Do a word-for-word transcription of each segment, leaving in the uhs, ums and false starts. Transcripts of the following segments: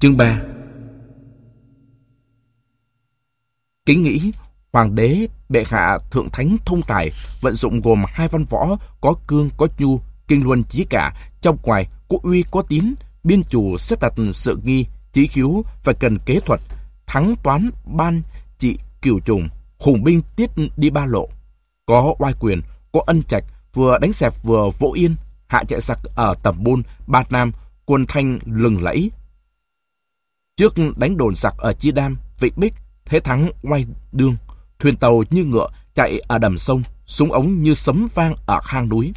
Chương ba. Kính nghĩ hoàng đế bệ hạ thượng thánh thông tài, vận dụng gồm hai văn võ, có cương có nhu, kinh luân chí cả, trong ngoài có uy có tín, biên chủ xếp đặt sự nghi, chí khiếu phải cần kế thuật, thắng toán ban trị cửu trùng, hùng binh tiết đi ba lộ, có oai quyền, có ân trạch, vừa đánh xẹp vừa vỗ yên, hạ chạy giặc ở Tầm Bôn, Ba Nam, quân thanh lừng lẫy. Trước đánh đồn giặc ở Chi Đam, Vịnh Bích, thế thắng oai đương, thuyền tàu như ngựa chạy ở đầm sông, súng ống như sấm vang ở hang núi.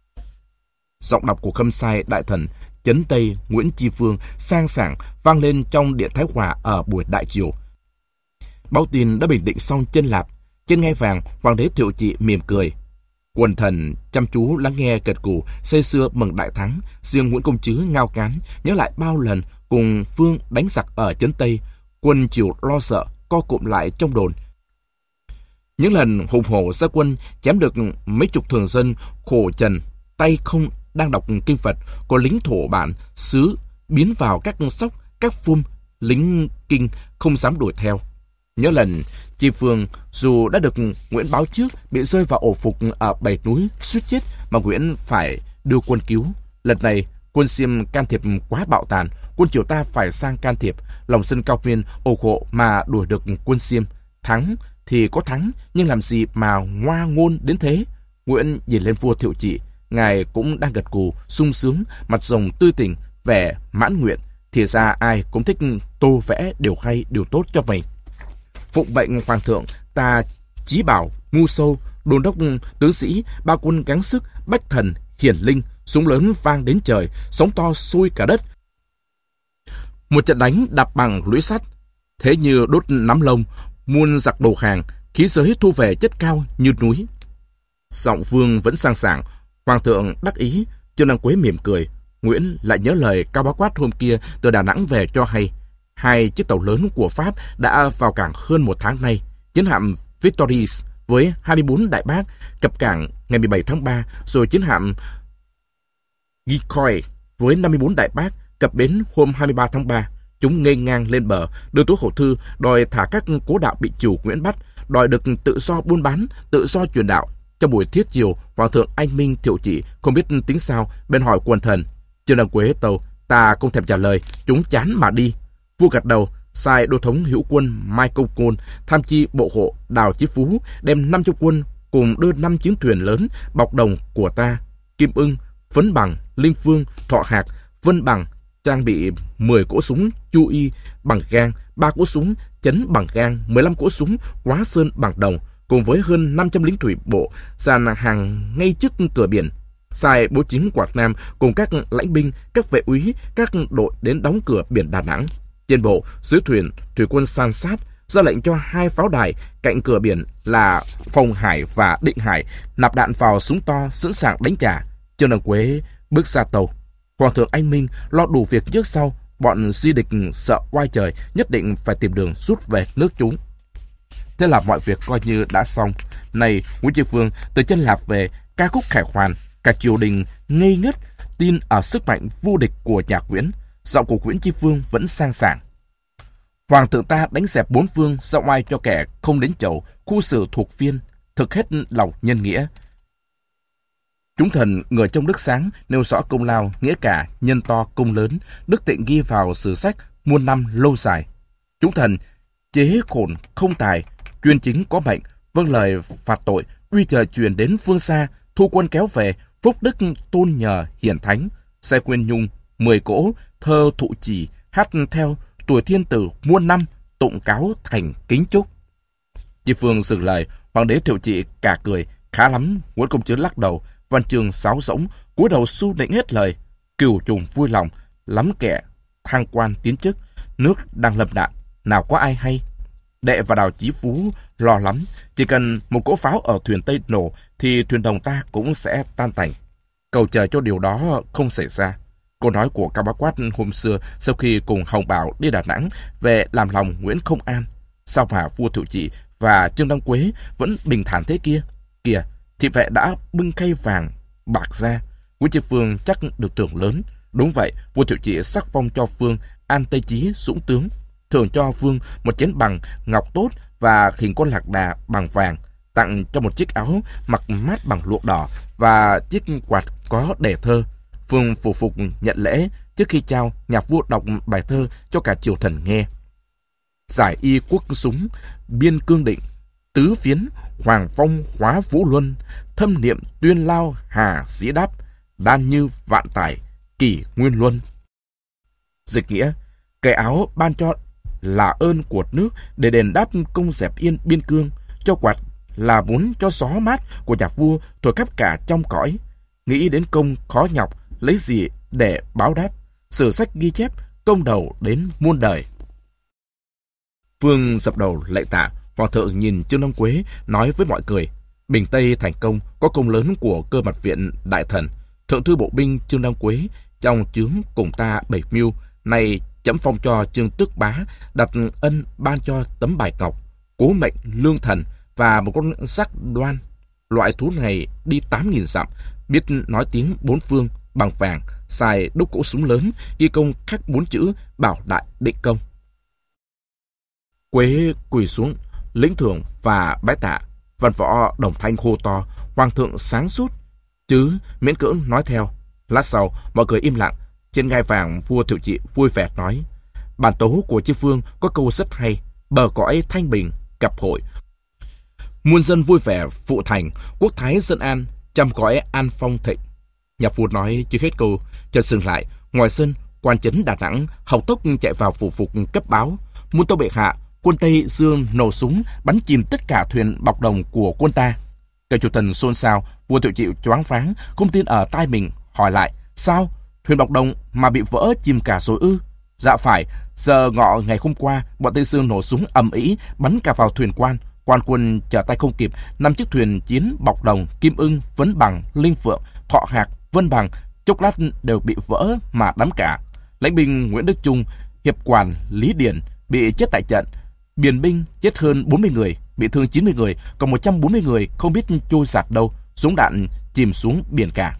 Giọng đọc của Khâm Sai đại thần Trấn Tây Nguyễn Tri Phương sang sảng vang lên trong điện Thái Hòa ở buổi đại triều. Báo tin đã bình định xong chân Lạp. Trên ngai vàng, hoàng đế Thiệu Trị mỉm cười. Quần thần chăm chú lắng nghe gật gù, say sưa mừng đại thắng. Riêng Nguyễn Công Trứ ngao cán nhớ lại bao lần cùng Phương đánh giặc ở Trấn Tây, quân triều lo sợ co cụm lại trong đồn. Những lần hùng hổ ra quân chém được mấy chục thường dân khổ trần, tay không đang đọc kinh Phật, có lính thổ bản xứ biến vào các sóc, các phum, lính kinh không dám đuổi theo. Nhớ lần Tri Phương dù đã được Nguyễn báo trước bị rơi vào ổ phục ở Bảy Núi suýt chết mà Nguyễn phải đưa quân cứu. Lần này quân Xiêm can thiệp quá bạo tàn, quân triều ta phải sang can thiệp, lòng dân cao miên ồ khổ mà đuổi được quân Xiêm. Thắng thì có thắng, nhưng làm gì mà ngoa ngôn đến thế? Nguyễn nhìn lên vua Thiệu Trị, ngài cũng đang gật gù sung sướng, mặt rồng tươi tỉnh, vẻ mãn nguyện. Thì ra ai cũng thích tô vẽ điều hay, điều tốt cho mình. Phụng bệnh hoàng thượng, ta chí bảo ngu sâu, đôn đốc tướng sĩ, ba quân gắng sức, bách thần hiển linh, súng lớn vang đến trời, sóng to sôi cả đất. Một trận đánh đạp bằng lưỡi sắt, thế như đốt nắm lông, muôn giặc đầu hàng, khí giới thu về chất cao như núi. Giọng Vương vẫn sang sảng, hoàng thượng đắc ý. Trương Đăng Quế mỉm cười. Nguyễn lại nhớ lời Cao Bá Quát hôm kia từ Đà Nẵng về cho hay. Hai chiếc tàu lớn của Pháp đã vào cảng hơn một tháng nay. Chiến hạm Victorious với hai mươi bốn đại bác cập cảng ngày mười bảy tháng ba, rồi chiến hạm Gikoy với năm mươi bốn đại bác cập bến hôm hai mươi ba tháng ba. Chúng nghênh ngang lên bờ, đưa túi hậu thư đòi thả các cố đạo bị chủ Nguyễn bắt, đòi được tự do buôn bán, tự do truyền đạo. Trong buổi thiết chiều, hoàng thượng anh minh Thiệu Trị không biết tính sao, bên hỏi quần thần. Trương Đăng Quế tâu, ta không thèm trả lời, chúng chán mà đi. Vua gật đầu, sai đô thống Hữu Quân Mai Công Côn, tham chi bộ hộ Đào Chí Phú đem năm trăm quân cùng đưa năm chiến thuyền lớn bọc đồng của ta, Kim Ưng, Phấn Bằng, Linh Phương, Thọ Hạc, Vân Bằng, trang bị mười cỗ súng Chu Y bằng gang, ba cỗ súng Chấn bằng gang, mười lăm cỗ súng Quá Sơn bằng đồng, cùng với hơn năm trăm lính thủy bộ dàn hàng ngay trước cửa biển. Sai bố chính Quảng Nam cùng các lãnh binh, các vệ úy, các đội đến đóng cửa biển Đà Nẵng. Trên bộ, dưới thuyền, thủy quân san sát, ra lệnh cho hai pháo đài cạnh cửa biển là Phòng Hải và Định Hải nạp đạn vào súng to sẵn sàng đánh trả. Trương Đăng Quế bước ra tàu. Hoàng thượng anh minh lo đủ việc trước sau, bọn di địch sợ oai trời, nhất định phải tìm đường rút về nước chúng. Thế là mọi việc coi như đã xong. Này, Nguyễn Tri Phương từ chân Lạp về, ca khúc khải hoàn, cả triều đình ngây ngất tin ở sức mạnh vô địch của nhà Nguyễn. Giọng của Nguyễn Tri Phương vẫn sang sảng. Hoàng thượng ta đánh dẹp bốn phương, giao oai cho kẻ không đến chầu, khu xử thuộc viên, thực hết lòng nhân nghĩa. Chúng thần người trong đức sáng nêu rõ công lao, nghĩa cả, nhân to, công lớn, đức tịnh ghi vào sử sách muôn năm lâu dài. Chúng thần chế khổn không tài, chuyên chính có mệnh, vâng lời phạt tội, uy trời truyền đến phương xa, thu quân kéo về, phúc đức tôn nhờ hiển thánh, xe quyên nhung, mười cỗ, thơ thụ chỉ, hát theo, tuổi thiên tử muôn năm, tụng cáo thành kính chúc. Tri Phương dừng lời, hoàng đế Thiệu Trị cả cười, khá lắm. Nguyễn Công Trứ lắc đầu, Văn Chương sáo rỗng, cúi đầu su nịnh hết lời. Cửu trùng vui lòng, lắm kẻ thăng quan tiến chức, nước đang lâm nạn, nào có ai hay. Đệ và Đào Chí Phú lo lắm, chỉ cần một cỗ pháo ở thuyền Tây nổ thì thuyền đồng ta cũng sẽ tan tành. Cầu chờ cho điều đó không xảy ra. Câu nói của Cao Bá Quát hôm xưa sau khi cùng Hồng Bảo đi Đà Nẵng về làm lòng Nguyễn không an. Sao mà vua Thiệu Trị và Trương Đăng Quế vẫn bình thản thế kia? Kìa, thị vệ đã bưng khay vàng bạc ra. Nguyễn Tri Phương chắc được thưởng lớn. Đúng vậy, vua Thiệu Trị sắc phong cho Phương An Tây Chí dũng tướng, thưởng cho Vương một chén bằng ngọc tốt và hình con lạc đà bằng vàng, tặng cho một chiếc áo mặc mát bằng lụa đỏ và chiếc quạt có đề thơ. Vương phủ phục nhận lễ. Trước khi trao, nhà vua đọc bài thơ cho cả triều thần nghe. Giải y quốc súng, biên cương định, tứ phiến, hoàng phong hóa vũ luân, thâm niệm tuyên lao hà dĩ đáp, đan như vạn tải, kỷ nguyên luân. Dịch nghĩa, cái áo ban cho là ơn của nước để đền đáp công dẹp yên biên cương, cho quạt là muốn cho gió mát của nhà vua thổi khắp cả trong cõi. Nghĩ đến công khó nhọc, lấy gì để báo đáp, sử sách ghi chép công đầu đến muôn đời. Vương dập đầu lạy tạ. Hoàng thượng nhìn Trương Đăng Quế nói với mọi người: Bình Tây thành công có công lớn của Cơ Mật Viện đại thần. Thượng thư bộ binh Trương Đăng Quế trong chướng cùng ta bảy mưu, nay chấm phong cho Trương Tước Bá đặt ân ban cho tấm bài ngọc, cố mệnh lương thần và một con sắc đoan. Loại thú này đi tám nghìn dặm, biết nói tiếng bốn phương, bằng vàng, xài đúc cỗ súng lớn, ghi công khắc bốn chữ bảo đại định công. Quế quỳ xuống lĩnh thưởng và bái tạ. Văn võ đồng thanh hô to: Hoàng thượng sáng suốt, chứ miễn cưỡng nói theo. Lát sau mọi người im lặng. Trên ngai vàng, vua Thiệu Trị vui vẻ nói: Bản tấu của Chi Phương có câu rất hay: bờ cõi thanh bình cặp hội, muôn dân vui vẻ phụ thành, quốc thái dân an, trăm cõi an phong thịnh. Nhà vua nói chưa hết câu, chợt dừng lại. Ngoài sân, quan chấn Đà Nẵng hộc tốc chạy vào phủ phục cấp báo: Muôn tâu bệ hạ, quân Tây Dương nổ súng bắn chìm tất cả thuyền bọc đồng của quân ta. Cả triều thần xôn xao. Vua Thiệu Trị choáng váng, không tin ở tai mình, hỏi lại: Sao? Thuyền bọc đồng mà bị vỡ chìm cả rồi ư? Dạ phải, giờ ngọ ngày hôm qua, bọn Tây Dương nổ súng ầm ĩ bắn cả vào thuyền quan. Quan quân trở tay không kịp, năm chiếc thuyền chiến bọc đồng, Kim Ưng, Vấn Bằng, Linh Phượng, Thọ Hạc, Vân Bằng chốc lát đều bị vỡ mà đắm cả. Lãnh binh Nguyễn Đức Trung, hiệp quản Lý Điền bị chết tại trận. Biền binh chết hơn bốn mươi người, bị thương chín mươi người, còn một trăm bốn mươi người không biết trôi giạt đâu, súng đạn chìm xuống biển cả.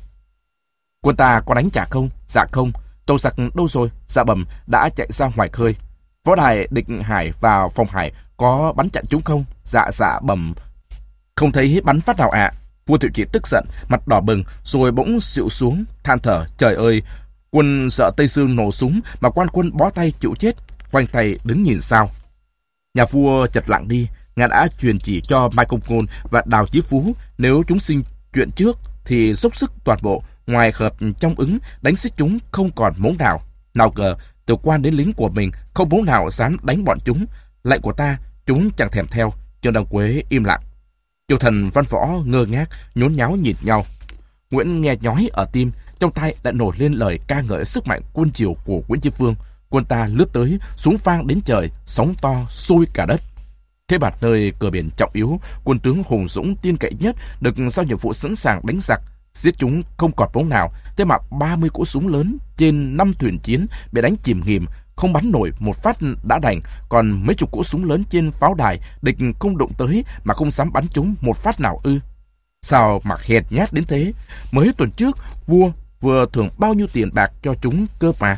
Quân ta có đánh trả không? Dạ không. Tàu giặc đâu rồi? Dạ bẩm đã chạy ra ngoài khơi. Võ đài Định Hải và Phòng Hải có bắn chặn chúng không? Dạ dạ bẩm không thấy bắn phát nào ạ. À. Vua Thiệu Trị tức giận, mặt đỏ bừng, rồi bỗng xịu xuống, than thở: Trời ơi, quân sợ Tây Dương nổ súng mà quan quân bó tay chịu chết, khoanh tay đứng nhìn sao. Nhà vua chợt lặng đi. Ngài đã truyền chỉ cho Mai Công Ngôn và Đào Chí Phú, nếu chúng sinh chuyện trước thì dốc sức toàn bộ, ngoài hợp trong ứng, đánh xích chúng không còn mống nào. Nào ngờ từ quan đến lính của mình không mống nào dám đánh bọn chúng. Lệnh của ta chúng chẳng thèm theo. Trương Đăng Quế im lặng. Triều thần văn võ ngơ ngác nhốn nháo nhìn nhau. Nguyễn nghe nhói ở tim, trong tay lại nổi lên lời ca ngợi sức mạnh quân triều của Nguyễn Chi Phương. Quân ta lướt tới, súng vang đến trời, sóng to sôi cả đất. Thế Bạt nơi cửa biển trọng yếu, quân tướng hùng dũng tin cậy nhất được giao nhiệm vụ sẵn sàng đánh giặc, giết chúng không còn bóng nào. Thế mà ba mươi cỗ súng lớn trên năm thuyền chiến bị đánh chìm nghỉm, không bắn nổi một phát đã đành. Còn mấy chục cỗ súng lớn trên pháo đài, địch không đụng tới mà không dám bắn chúng một phát nào ư? Sao mà hèn nhát đến thế? Mới tuần trước vua vừa thưởng bao nhiêu tiền bạc cho chúng cơ mà.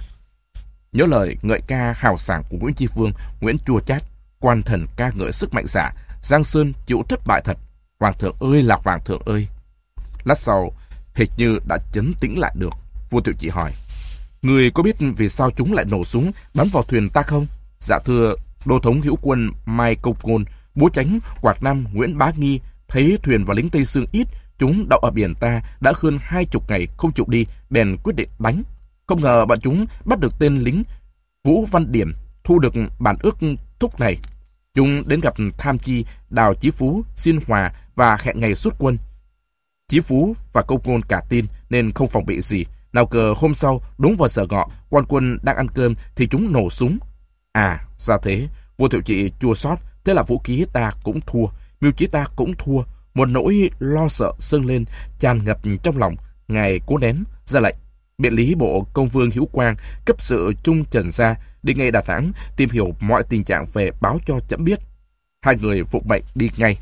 Nhớ lời ngợi ca hào sảng của Nguyễn Chi Phương, Nguyễn chua chát. Quan thần ca ngợi sức mạnh giả, Giang Sơn chịu thất bại thật. Hoàng thượng ơi là hoàng thượng ơi. Lát sau, hệt như đã trấn tĩnh lại được, vua Thiệu Trị hỏi: Người có biết vì sao chúng lại nổ súng bắn vào thuyền ta không? Dạ thưa, đô thống hữu quân Mai Công Ngôn, bố chánh Quạt Nam Nguyễn Bá Nghi thấy thuyền và lính Tây Dương ít, chúng đậu ở biển ta đã hơn hai chục ngày không chịu đi, bèn quyết định đánh. Không ngờ bọn chúng bắt được tên lính Vũ Văn Điểm, thu được bản ước thúc này. Chúng đến gặp tham chi Đào Chí Phú xin hòa và hẹn ngày xuất quân. Chí Phú và Công Ngôn cả tin nên không phòng bị gì. Nào ngờ hôm sau đúng vào giờ ngọ, quan quân đang ăn cơm thì chúng nổ súng. À ra thế. Vua Thiệu Trị chua xót. Thế là vũ khí ta cũng thua, mưu trí ta cũng thua. Một nỗi lo sợ dâng lên tràn ngập trong lòng. Ngài cố nén, ra lệnh biện lý bộ công vương Hữu Quang cấp sự Trung Trần Gia đi ngay Đà Nẵng tìm hiểu mọi tình trạng về báo cho trẫm biết. Hai người phục mệnh đi ngay.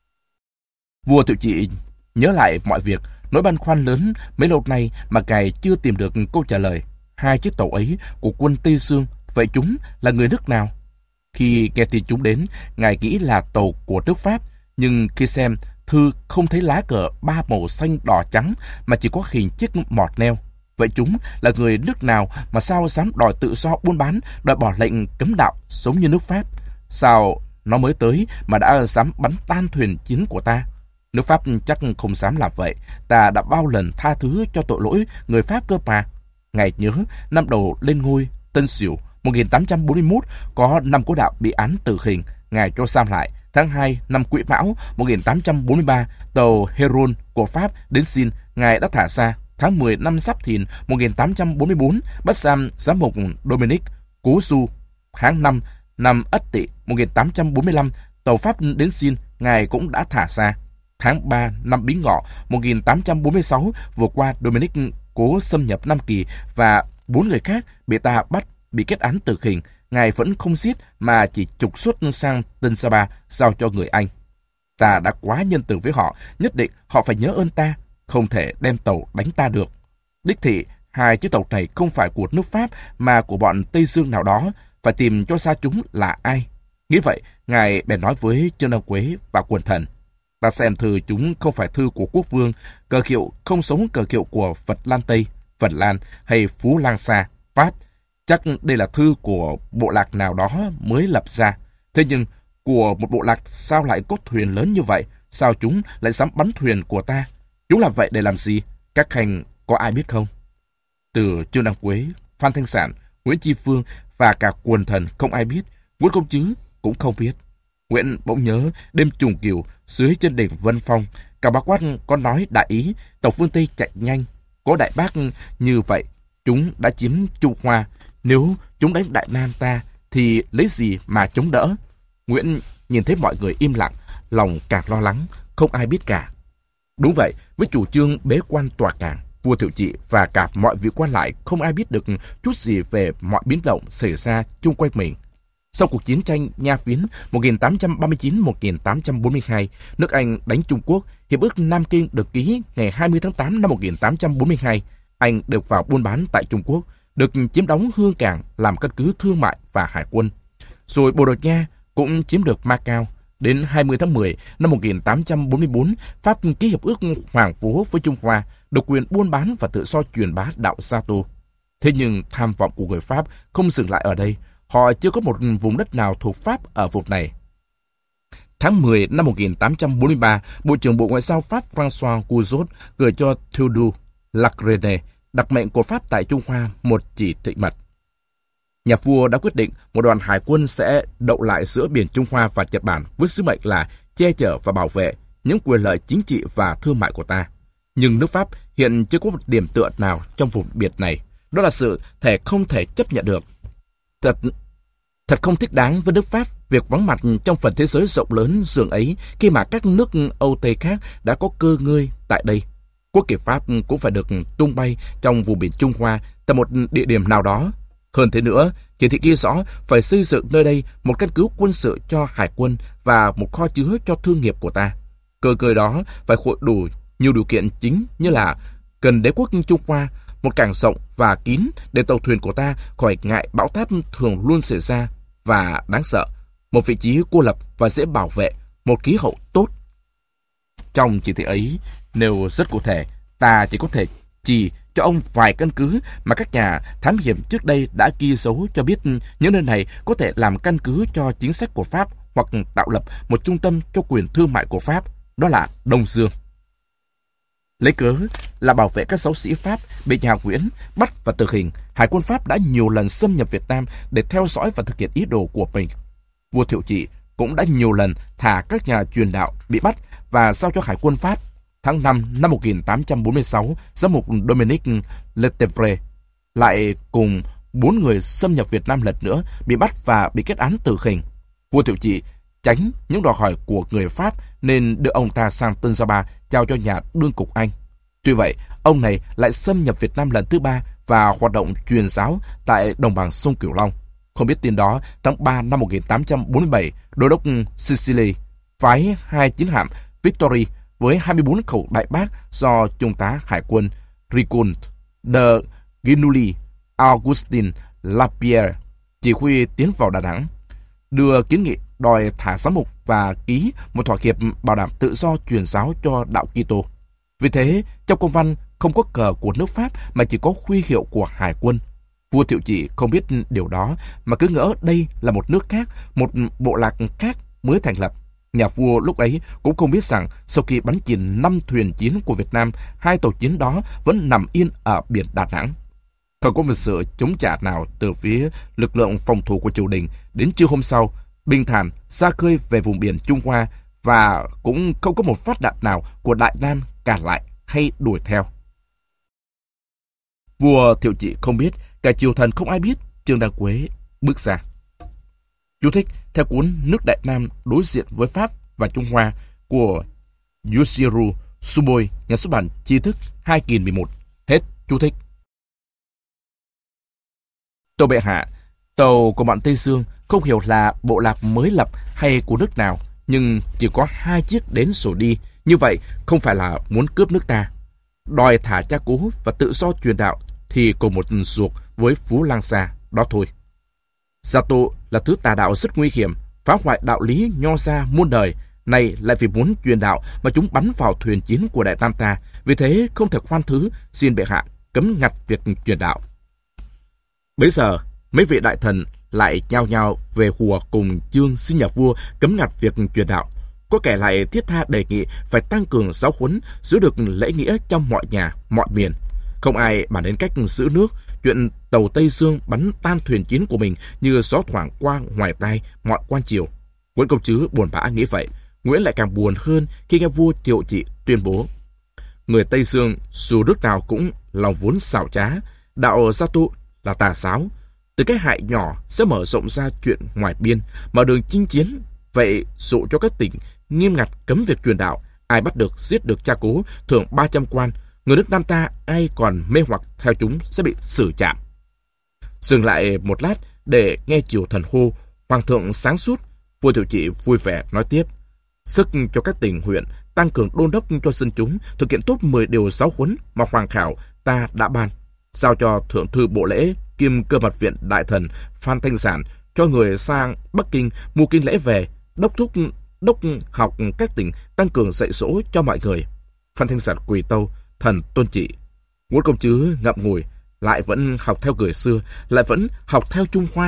Vua Thiệu Trị nhớ lại mọi việc, nỗi băn khoăn lớn mấy lâu nay mà ngài chưa tìm được câu trả lời. Hai chiếc tàu ấy của quân Tây Dương vậy chúng là người nước nào? Khi nghe tin chúng đến, ngài nghĩ là tàu của nước Pháp, nhưng khi xem thư không thấy lá cờ ba màu xanh đỏ trắng mà chỉ có hình chiếc mọt neo. Vậy chúng là người nước nào mà sao dám đòi tự do buôn bán, đòi bỏ lệnh cấm đạo giống như nước Pháp? Sao nó mới tới mà đã dám bắn tan thuyền chiến của ta? Nước Pháp chắc không dám làm vậy. Ta đã bao lần tha thứ cho tội lỗi người Pháp cơ mà. Ngài nhớ năm đầu lên ngôi Tân Sửu một nghìn tám trăm bốn mươi mốt có năm cố đạo bị án tử hình, ngài cho giam lại. Tháng hai năm Quý Mão một nghìn tám trăm bốn mươi ba, tàu Heron của Pháp đến xin, ngài đã thả ra. Tháng mười năm Giáp Thìn một nghìn tám trăm bốn mươi bốn, bắt giam giám mục Dominic Cố Du. Tháng năm năm Ất Tỵ một nghìn tám trăm bốn mươi lăm, tàu Pháp đến xin, ngài cũng đã thả ra. Tháng ba năm Bính Ngọ một nghìn tám trăm bốn mươi sáu, vừa qua Dominic cố xâm nhập Nam Kỳ và bốn người khác bị ta bắt, bị kết án tử hình. Ngài vẫn không giết mà chỉ trục xuất sang Tân Saba giao cho người Anh. Ta đã quá nhân từ với họ, nhất định họ phải nhớ ơn ta, không thể đem tàu đánh ta được. Đích thị, hai chiếc tàu này không phải của nước Pháp mà của bọn Tây Dương nào đó, phải tìm cho ra chúng là ai. Nghĩ vậy, ngài bèn nói với Trương Đăng Quế và quần thần: ta xem thư chúng không phải thư của quốc vương, cờ hiệu không giống cờ hiệu của Vật Lan Tây, Phần Lan hay Phú Lang Sa, Pháp. Chắc đây là thư của bộ lạc nào đó mới lập ra. Thế nhưng, của một bộ lạc sao lại có thuyền lớn như vậy? Sao chúng lại dám bắn thuyền của ta? Chúng làm vậy để làm gì? Các khanh có ai biết không? Từ Trương Đăng Quế, Phan Thanh Sản, Nguyễn Chi Phương và cả quần thần không ai biết. Nguyễn Công Trứ cũng không biết. Nguyễn bỗng nhớ đêm trùng kiều dưới chân đỉnh Vân Phong, cả bác Quát có nói đại ý tàu phương Tây chạy nhanh. Có đại bác như vậy, chúng đã chiếm Trung Hoa. Nếu chúng đánh Đại Nam ta thì lấy gì mà chống đỡ? Nguyễn nhìn thấy mọi người im lặng, lòng càng lo lắng, không ai biết cả. Đúng vậy, với chủ trương bế quan tòa cảng, vua Thiệu Trị và cả mọi vị quan lại không ai biết được chút gì về mọi biến động xảy ra chung quanh mình. Sau cuộc chiến tranh Nha Phiến một nghìn tám trăm ba mươi chín đến một nghìn tám trăm bốn mươi hai, nước Anh đánh Trung Quốc, Hiệp ước Nam Kinh được ký ngày hai mươi tháng tám năm một nghìn tám trăm bốn mươi hai. Anh được vào buôn bán tại Trung Quốc, được chiếm đóng Hương Cảng làm căn cứ thương mại và hải quân. Rồi Bồ Đào Nha cũng chiếm được Macau. Đến hai mươi tháng mười năm một nghìn tám trăm bốn mươi bốn, Pháp ký hiệp ước Hoàng Phố với Trung Hoa, được quyền buôn bán và tự do truyền bá đạo Gia Tô. Thế nhưng tham vọng của người Pháp không dừng lại ở đây. Họ chưa có một vùng đất nào thuộc Pháp ở vùng này. Tháng mười năm một nghìn tám trăm bốn mươi ba, Bộ trưởng Bộ Ngoại giao Pháp François Couzot gửi cho Théodule Lacrene, đặc mệnh của Pháp tại Trung Hoa, một chỉ thị mật. Nhà vua đã quyết định một đoàn hải quân sẽ đậu lại giữa biển Trung Hoa và Nhật Bản với sứ mệnh là che chở và bảo vệ những quyền lợi chính trị và thương mại của ta. Nhưng nước Pháp hiện chưa có một điểm tựa nào trong vùng biển này. Đó là sự thể không thể chấp nhận được. Thật, thật không thích đáng với nước Pháp việc vắng mặt trong phần thế giới rộng lớn dường ấy khi mà các nước Âu Tây khác đã có cơ ngơi tại đây. Quốc kỳ Pháp cũng phải được tung bay trong vùng biển Trung Hoa tại một địa điểm nào đó. Hơn thế nữa, chỉ thị ghi rõ phải xây dựng nơi đây một căn cứ quân sự cho hải quân và một kho chứa cho thương nghiệp của ta. Cơ cơi đó phải hội đủ nhiều điều kiện chính như là cần đế quốc Trung Hoa, một cảng rộng và kín để tàu thuyền của ta khỏi ngại bão táp thường luôn xảy ra và đáng sợ, một vị trí cô lập và dễ bảo vệ, một khí hậu tốt. Trong chỉ thị ấy nêu rất cụ thể, ta chỉ có thể chỉ cho ông vài căn cứ mà các nhà thám hiểm trước đây đã ghi dấu cho biết những nơi này có thể làm căn cứ cho chính sách của Pháp hoặc tạo lập một trung tâm cho quyền thương mại của Pháp, đó là Đông Dương. Lấy cớ là bảo vệ các giáo sĩ Pháp bị nhà Nguyễn bắt và tử hình, hải quân Pháp đã nhiều lần xâm nhập Việt Nam để theo dõi và thực hiện ý đồ của mình. Vua Thiệu Trị cũng đã nhiều lần thả các nhà truyền đạo bị bắt và giao cho hải quân Pháp. Tháng năm năm một nghìn tám trăm bốn mươi sáu, giám mục Dominic Letevre lại cùng bốn người xâm nhập Việt Nam lần nữa bị bắt và bị kết án tử hình. Vua Thiệu Trị tránh những đòi hỏi của người Pháp nên đưa ông ta sang Tân Gia Ba trao cho nhà đương cục Anh. Tuy vậy, ông này lại xâm nhập Việt Nam lần thứ ba và hoạt động truyền giáo tại đồng bằng sông Cửu Long. Không biết tin đó, tháng ba năm một nghìn tám trăm bốn mươi bảy, đô đốc Sicily phái hai chiến hạm Victory với hai mươi bốn khẩu đại bác do trung tá hải quân Rigaud de Ginulli Augustin Lapierre chỉ huy tiến vào Đà Nẵng, đưa kiến nghị đòi thả giám mục và ký một thỏa hiệp bảo đảm tự do truyền giáo cho đạo Kitô. Vì thế, trong công văn không có cờ của nước Pháp mà chỉ có huy hiệu của hải quân. Vua Thiệu Trị không biết điều đó mà cứ ngỡ đây là một nước khác, một bộ lạc khác mới thành lập. Nhà vua lúc ấy cũng không biết rằng sau khi bắn chìm năm thuyền chiến của Việt Nam, hai tàu chiến đó vẫn nằm yên ở biển Đà Nẵng. Không có một sự chống trả nào từ phía lực lượng phòng thủ của triều đình. Đến trưa hôm sau, bình thản ra khơi về vùng biển Trung Hoa và cũng không có một phát đạn nào của Đại Nam cản lại hay đuổi theo. Vua Thiệu Trị không biết, cả triều thần không ai biết, Trương Đăng Quế bước ra. Chú thích theo cuốn Nước Đại Nam đối diện với Pháp và Trung Hoa của Yoshiru Suboi, nhà xuất bản Tri Thức hai nghìn mười một. Hết chú thích. Tâu bệ hạ, tàu của bọn Tây Dương không hiểu là bộ lạc mới lập hay của nước nào, nhưng chỉ có hai chiếc đến rồi đi. Như vậy không phải là muốn cướp nước ta. Đòi thả cha cố và tự do truyền đạo thì cùng một ruột với Phú Lang Sa, đó thôi. Gia Tô là thứ tà đạo rất nguy hiểm, phá hoại đạo lý nho gia muôn đời. Này lại vì muốn truyền đạo mà chúng bắn vào thuyền chiến của Đại Nam ta. Vì thế không thể khoan thứ, xin bệ hạ cấm ngặt việc truyền đạo. Bấy giờ mấy vị đại thần lại nhao nhao về hùa cùng chương xin nhà vua cấm ngặt việc truyền đạo. Có kẻ lại thiết tha đề nghị phải tăng cường giáo huấn, giữ được lễ nghĩa trong mọi nhà, mọi miền. Không ai bàn đến cách giữ nước, chuyện tàu Tây Dương bắn tan thuyền chiến của mình như gió thoảng qua ngoài tai mọi quan triều. Nguyễn Công Trứ buồn bã nghĩ vậy. Nguyễn lại càng buồn hơn khi nghe vua Thiệu Trị tuyên bố: người Tây Dương dù nước nào cũng lòng vốn xảo trá, đạo Gia Tu là tà giáo. Từ cái hại nhỏ sẽ mở rộng ra chuyện ngoài biên, mở đường chinh chiến. Vậy dụ cho các tỉnh nghiêm ngặt cấm việc truyền đạo, ai bắt được giết được cha cố thưởng ba trăm quan. Người nước Nam ta ai còn mê hoặc theo chúng sẽ bị xử trảm. Dừng lại một lát để nghe triều thần hô, hoàng thượng sáng suốt. Vua Thiệu Trị vui vẻ nói tiếp: sức cho các tỉnh huyện tăng cường đôn đốc cho dân chúng thực hiện tốt mười điều giáo huấn mà hoàng khảo ta đã ban, giao cho thượng thư bộ lễ kiêm cơ mật viện đại thần Phan Thanh Sản cho người sang Bắc Kinh mua kinh lễ về, đốc thúc đốc học các tỉnh tăng cường dạy dỗ cho mọi người. Phan Thanh Sản quỳ tâu: thần tôn trị. Nguyễn Công Trứ ngậm ngùi, lại vẫn học theo người xưa, lại vẫn học theo Trung Hoa.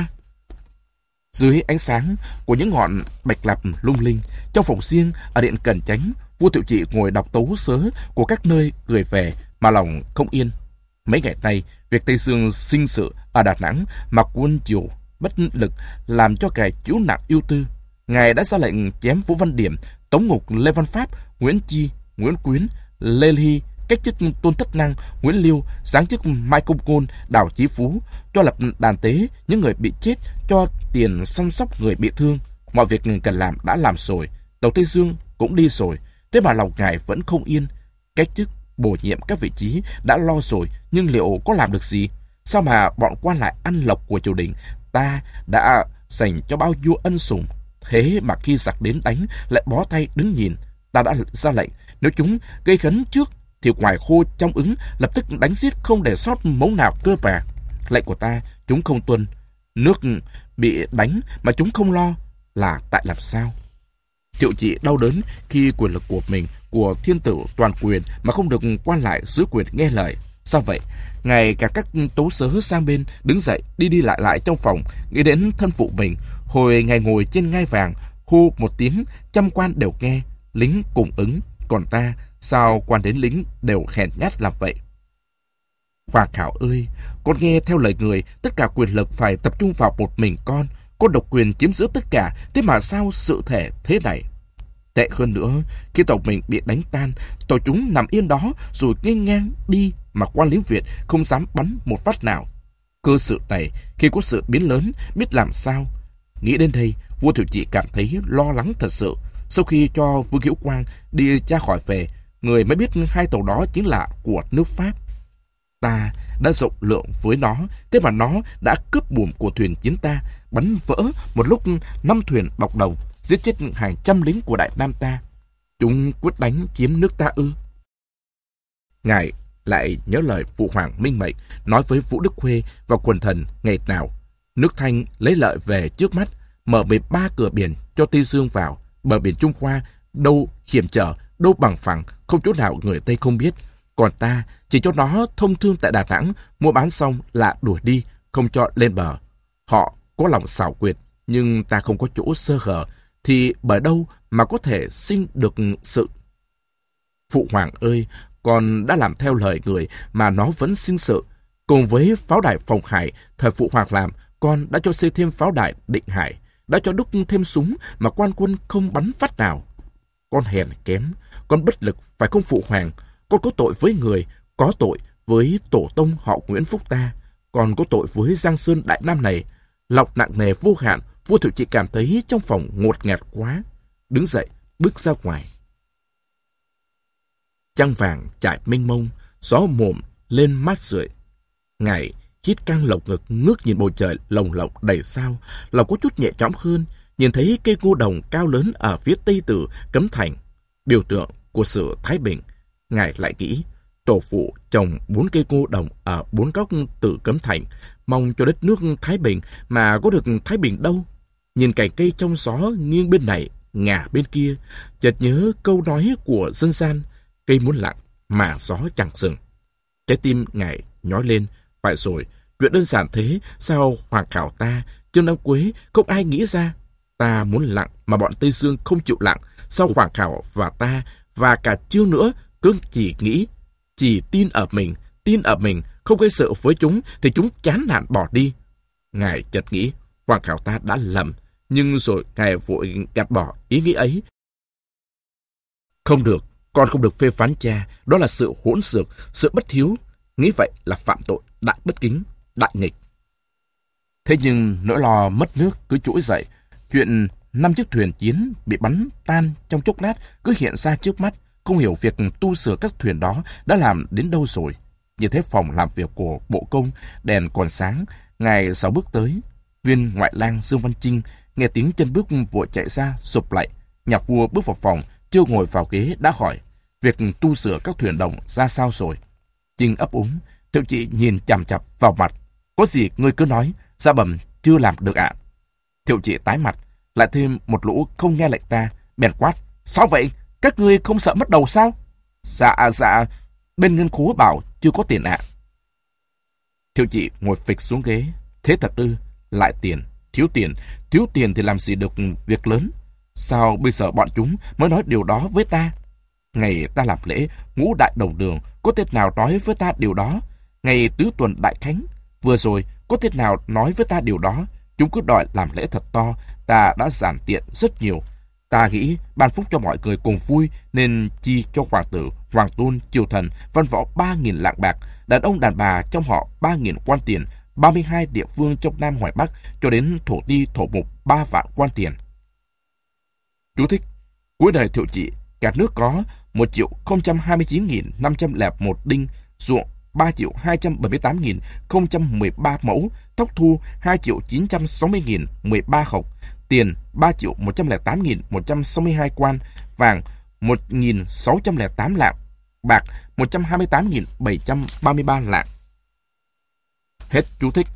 Dưới ánh sáng của những ngọn bạch lạp lung linh, trong phòng riêng ở điện Cẩn Chánh, vua Thiệu Trị ngồi đọc tấu sớ của các nơi gửi về mà lòng không yên. Mấy ngày nay, việc Tây Dương sinh sự ở Đà Nẵng mà quân triều bất lực làm cho kẻ chiếu nặng ưu tư. Ngài đã ra lệnh chém Vũ Văn Điểm, tống ngục Lê Văn Pháp, Nguyễn Chi, Nguyễn Quyến, Lê Ly, cách chức Tôn Thất Năng, Nguyễn Liêu, giáng chức Mai Công Côn, Đào Chí Phú, cho lập đàn tế những người bị chết, cho tiền săn sóc người bị thương. Mọi việc cần làm đã làm rồi, tàu Tây Dương cũng đi rồi, thế mà lòng ngài vẫn không yên. Cách chức, bổ nhiệm các vị trí đã lo rồi, nhưng liệu có làm được gì? Sao mà bọn quan lại ăn lộc của triều đình ta đã dành cho bao nhiêu ân sủng, thế mà khi giặc đến đánh lại bó tay đứng nhìn? Ta đã ra lệnh, nếu chúng gây khấn trước thì ngoài khô trong ứng lập tức đánh giết không để sót mống nào cơ mà. Lệnh của ta chúng không tuân, nước bị đánh mà chúng không lo, là tại làm sao? Thiệu Trị đau đớn khi quyền lực của mình, của thiên tử toàn quyền mà không được quan lại giữ quyền nghe lời. Sao vậy? Ngài cả các tấu sớ sang bên, đứng dậy đi đi lại lại trong phòng, nghĩ đến thân phụ mình. Hồi ngài ngồi trên ngai vàng, hô một tiếng, trăm quan đều nghe, lính cùng ứng. Còn ta, sao quan đến lính đều hèn nhát làm vậy? Hoàng khảo ơi, con nghe theo lời người, tất cả quyền lực phải tập trung vào một mình con. Con độc quyền chiếm giữ tất cả, thế mà sao sự thể thế này? Tệ hơn nữa, khi tàu mình bị đánh tan, tàu chúng nằm yên đó rồi nghênh ngang đi mà quan lính Việt không dám bắn một phát nào. Cơ sự này, khi có sự biến lớn, biết làm sao? Nghĩ đến đây, vua Thiệu Trị cảm thấy lo lắng thật sự. Sau khi cho Vương Hiểu Quang đi tra khỏi về, người mới biết hai tàu đó chính là của nước Pháp. Ta đã rộng lượng với nó, thế mà nó đã cướp buồm của thuyền chiến ta, bắn vỡ một lúc năm thuyền bọc đồng, giết chết hàng trăm lính của Đại Nam ta. Chúng quyết đánh chiếm nước ta ư? Ngài lại nhớ lời phụ hoàng minh mệnh nói với Vũ Đức Khuê và quần thần ngày nào: Nước Thanh lấy lợi về trước mắt, mở mười ba cửa biển cho Tây Dương vào. Bờ biển Trung Hoa đâu hiểm trở, đâu bằng phẳng, không chỗ nào người Tây không biết. Còn ta chỉ cho nó thông thương tại Đà Nẵng, mua bán xong là đuổi đi, không cho lên bờ. Họ có lòng xảo quyệt, nhưng ta không có chỗ sơ hở, thì bởi đâu mà có thể sinh được sự. Phụ hoàng ơi, con đã làm theo lời người mà nó vẫn sinh sự. Cùng với pháo đài Phòng Hải, thời phụ hoàng làm, con đã cho xây thêm pháo đài Định Hải, đã cho đúc thêm súng mà quan quân không bắn phát nào. Con hèn kém, con bất lực, phải không phụ hoàng? Con có tội với người, có tội với tổ tông họ Nguyễn Phúc ta. Con có tội với Giang Sơn Đại Nam này. Lòng nặng nề vô hạn, vua Thiệu Trị cảm thấy trong phòng ngột ngạt quá. Đứng dậy, bước ra ngoài. Trăng vàng trải mênh mông, gió mồm lên mát rượi. Ngài hít căng lồng ngực, ngước nhìn bầu trời lồng lộng đầy sao, lòng có chút nhẹ nhõm hơn, nhìn thấy cây ngô đồng cao lớn ở phía tây tử Cấm Thành, biểu tượng của sự thái bình. Ngài lại nghĩ, tổ phụ trồng bốn cây ngô đồng ở bốn góc tử Cấm Thành, mong cho đất nước thái bình, mà có được thái bình đâu. Nhìn cành cây trong gió nghiêng bên này, ngả bên kia, chợt nhớ câu nói của dân gian, cây muốn lặng mà gió chẳng dừng. Trái tim ngài nhói lên. Phải rồi, chuyện đơn giản thế, sao Hoàng Khảo ta, Trương Đăng Quế không ai nghĩ ra? Ta muốn lặng mà bọn Tây Dương không chịu lặng. Sao Hoàng Khảo và ta và cả Trương nữa cứ chỉ nghĩ, chỉ tin ở mình, tin ở mình, không gây sợ với chúng thì chúng chán nản bỏ đi. Ngài chợt nghĩ Hoàng Khảo ta đã lầm, nhưng rồi ngài vội gạt bỏ ý nghĩ ấy. Không được, con không được phê phán cha, đó là sự hỗn xược, sự bất hiếu. Nghĩ vậy là phạm tội, đại bất kính, đại nghịch. Thế nhưng nỗi lo mất nước cứ trỗi dậy. Chuyện năm chiếc thuyền chiến bị bắn tan trong chốc lát cứ hiện ra trước mắt. Không hiểu việc tu sửa các thuyền đó đã làm đến đâu rồi. Nhìn thấy phòng làm việc của bộ công, đèn còn sáng, ngài sáu bước tới. Viên ngoại lang Dương Văn Trinh nghe tiếng chân bước vội chạy ra, sụp lại. Nhà vua bước vào phòng, chưa ngồi vào ghế đã hỏi, việc tu sửa các thuyền đồng ra sao rồi? Trinh ấp úng. Thiệu Trị nhìn chằm chằm vào mặt. Có gì ngươi cứ nói, dạ bẩm chưa làm được ạ. Thiệu Trị tái mặt, lại thêm một lũ không nghe lệnh ta, bèn quát. Sao vậy? Các ngươi không sợ mất đầu sao? Dạ dạ, bên ngân khố bảo chưa có tiền ạ. Thiệu Trị ngồi phịch xuống ghế. Thế thật ư? Lại tiền, thiếu tiền, thiếu tiền thì làm gì được việc lớn? Sao bây giờ bọn chúng mới nói điều đó với ta? Ngày ta làm lễ ngũ đại đồng đường, có tên nào nói với ta điều đó? Ngày tứ tuần đại khánh, vừa rồi, có tên nào nói với ta điều đó? Chúng cứ đòi làm lễ thật to, ta đã giản tiện rất nhiều. Ta nghĩ ban phúc cho mọi người cùng vui, nên chi cho hoàng tử, hoàng tôn, triều thần, văn võ ba nghìn lạng bạc, đàn ông đàn bà trong họ ba nghìn quan tiền, ba mươi hai địa phương trong Nam Hoài Bắc, cho đến thổ ti thổ mục ba vạn quan tiền. Chú thích: cuối đời Thiệu Trị, cả nước có một triệu không trăm hai mươi chín nghìn năm trăm lẻ một đinh, ruộng ba triệu hai trăm bảy mươi tám nghìn không trăm mười ba mẫu, thóc thu hai triệu chín trăm sáu mươi nghìn mười ba hộc, tiền ba triệu một trăm lẻ tám nghìn một trăm sáu mươi hai quan, vàng một nghìn sáu trăm lẻ tám lạng, bạc một trăm hai mươi tám nghìn bảy trăm ba mươi ba lạng. Hết chú thích.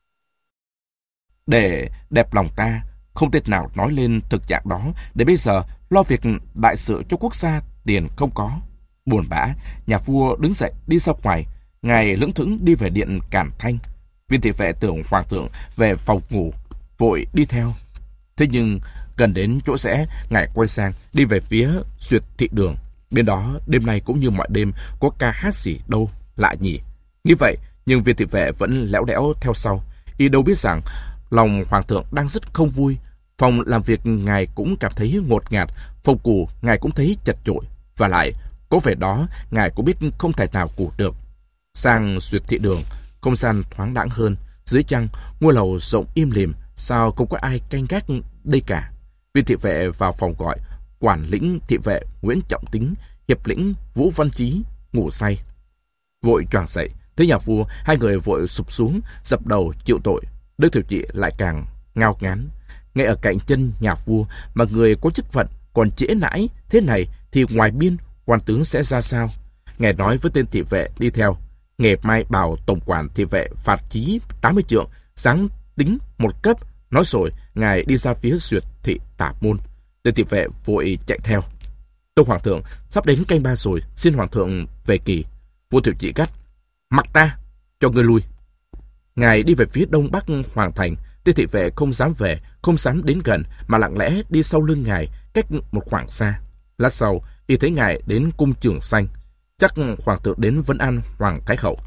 Để đẹp lòng ta, không tên nào nói lên thực trạng đó, để bây giờ lo việc đại sự cho quốc gia, tiền không có. Buồn bã, nhà vua đứng dậy đi ra ngoài. Ngài lững thững đi về điện Càn Thanh. Viên thị vệ tưởng hoàng thượng về phòng ngủ, vội đi theo. Thế nhưng gần đến chỗ rẽ, ngài quay sang đi về phía Duyệt Thị Đường. Bên đó đêm nay cũng như mọi đêm có ca hát gì đâu lạ nhỉ. Như vậy nhưng viên thị vệ vẫn lẽo đẽo theo sau. Y đâu biết rằng lòng hoàng thượng đang rất không vui. Phòng làm việc ngài cũng cảm thấy ngột ngạt, phòng cù ngài cũng thấy chật chội, và lại có vẻ đó ngài cũng biết không thể nào cù được. Sang Duyệt Thị Đường, không gian thoáng đãng hơn. Dưới chăng ngôi lầu rộng im lìm, sao không có ai canh gác đây cả. Viên thị vệ vào phòng gọi quản lĩnh thị vệ Nguyễn Trọng Tính, hiệp lĩnh Vũ Văn Chí ngủ say. Vội choàng dậy, thấy nhà vua, hai người vội sụp xuống dập đầu chịu tội. Đức Thiệu Trị lại càng ngao ngán. Ngay ở cạnh chân nhà vua mà người có chức phận còn trễ nãi thế này thì ngoài biên quan tướng sẽ ra sao? Ngài nói với tên thị vệ đi theo: ngày mai bảo tổng quản thị vệ phạt chí tám mươi trượng, sáng tính một cấp. Nói rồi, ngài đi ra phía Duyệt thị Tả Môn. Tên thị vệ vội chạy theo. Tâu hoàng thượng, sắp đến canh ba rồi, xin hoàng thượng về kỳ. Vua Thiệu Trị gắt: Mặc ta, cho ngươi lui. Ngài đi về phía đông bắc hoàng thành. Tên thị vệ không dám về, không dám đến gần, mà lặng lẽ đi sau lưng ngài, cách một khoảng xa. Lát sau, y thấy ngài đến cung Trường Xanh. Chắc hoàng thượng đến vấn an hoàng thái hậu.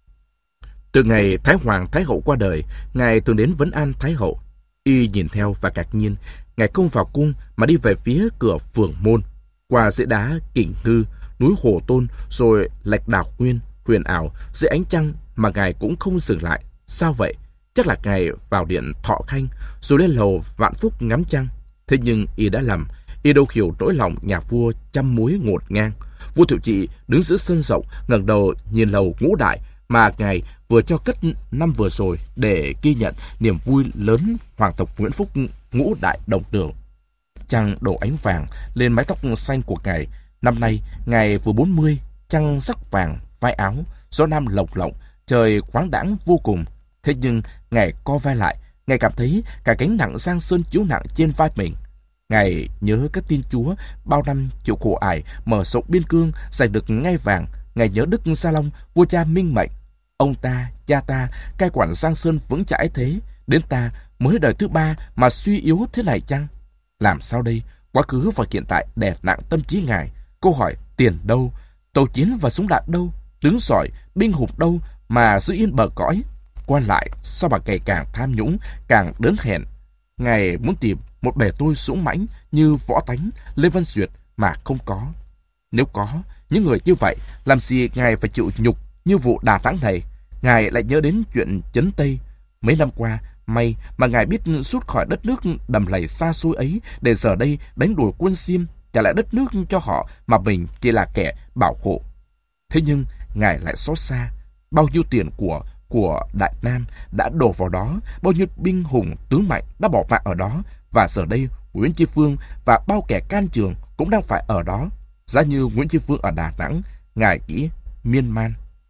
Từ ngày Thái Hoàng Thái Hậu qua đời, ngài thường đến vấn an Thái Hậu. Y nhìn theo và ngạc nhiên, ngài không vào cung mà đi về phía cửa Phường Môn, qua dãy đá Kình Ngư, núi Hồ Tôn, rồi lạch Đào Nguyên, huyền ảo dưới ánh trăng mà ngài cũng không dừng lại. Sao vậy? Chắc là ngài vào điện Thọ Khanh, rồi lên lầu Vạn Phúc ngắm trăng. Thế nhưng y đã lầm, y đâu hiểu nỗi lòng nhà vua trăm mối ngổn ngang. Vua Thiệu Trị đứng giữa sân rộng, ngẩng đầu nhìn lầu Ngũ Đại mà ngài vừa cho cất năm vừa rồi để ghi nhận niềm vui lớn hoàng tộc Nguyễn Phúc Ngũ Đại đồng đường. Trăng đổ ánh vàng lên mái tóc xanh của ngài. Năm nay ngài vừa bốn mươi, trăng rắc vàng vai áo, gió nam lộc lộng, trời khoáng đãng vô cùng. Thế nhưng ngài co vai lại, ngài cảm thấy cả gánh nặng giang sơn chiếu nặng trên vai mình. Ngài nhớ các tiên chúa bao năm chịu khổ ải mở rộng biên cương giành được ngai vàng. Ngài nhớ Đức Gia Long, vua cha minh mệnh. Ông ta, cha ta, cai quản giang sơn vững chãi thế, đến ta mới đời thứ ba mà suy yếu thế này chăng? Làm sao đây? Quá khứ và hiện tại đè nặng tâm trí ngài. Câu hỏi tiền đâu, tàu chiến và súng đạn đâu, tướng giỏi, binh hùng đâu mà giữ yên bờ cõi? Qua lại, sao bà ngày càng tham nhũng, càng đớn hèn? Ngài muốn tìm một bề tôi dũng mãnh như Võ Tánh, Lê Văn Duyệt mà không có. Nếu có những người như vậy, làm gì ngài phải chịu nhục như vụ Đà Nẵng này? Ngài lại nhớ đến chuyện Trấn Tây. Mấy năm qua, may mà ngài biết rút khỏi đất nước đầm lầy xa xôi ấy để giờ đây đánh đuổi quân Xiêm, trả lại đất nước cho họ mà mình chỉ là kẻ bảo hộ. Thế nhưng ngài lại xót xa. Bao nhiêu tiền của của Đại Nam đã đổ vào đó, bao nhiêu binh hùng tướng mạnh đã bỏ mạng ở đó, và giờ đây Nguyễn Tri Phương và bao kẻ can trường cũng đang phải ở đó. Giá như Nguyễn Tri Phương ở Đà Nẵng, ngài nghĩ miên man.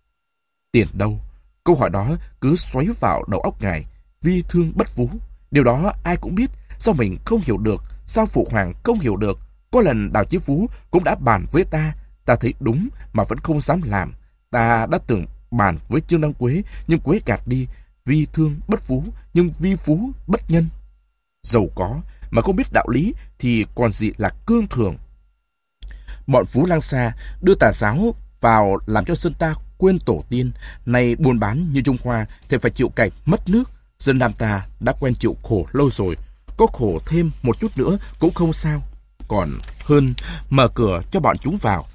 Tiền đâu? Câu hỏi đó cứ xoáy vào đầu óc ngài, vi thương bất vú. Điều đó ai cũng biết, sao mình không hiểu được, sao phụ hoàng không hiểu được? Có lần Đào Chí Phú cũng đã bàn với ta, ta thấy đúng mà vẫn không dám làm. Ta đã từng bàn với Trương Đăng Quế, nhưng Quế gạt đi. Vi thương bất phú, nhưng vi phú bất nhân. Giàu có mà không biết đạo lý thì còn gì là cương thường. Bọn Phú Lang Sa đưa tà giáo vào làm cho dân ta quên tổ tiên, nay buôn bán như Trung Hoa thì phải chịu cảnh mất nước. Dân Nam ta đã quen chịu khổ lâu rồi, có khổ thêm một chút nữa cũng không sao. Còn hơn mở cửa cho bọn chúng vào,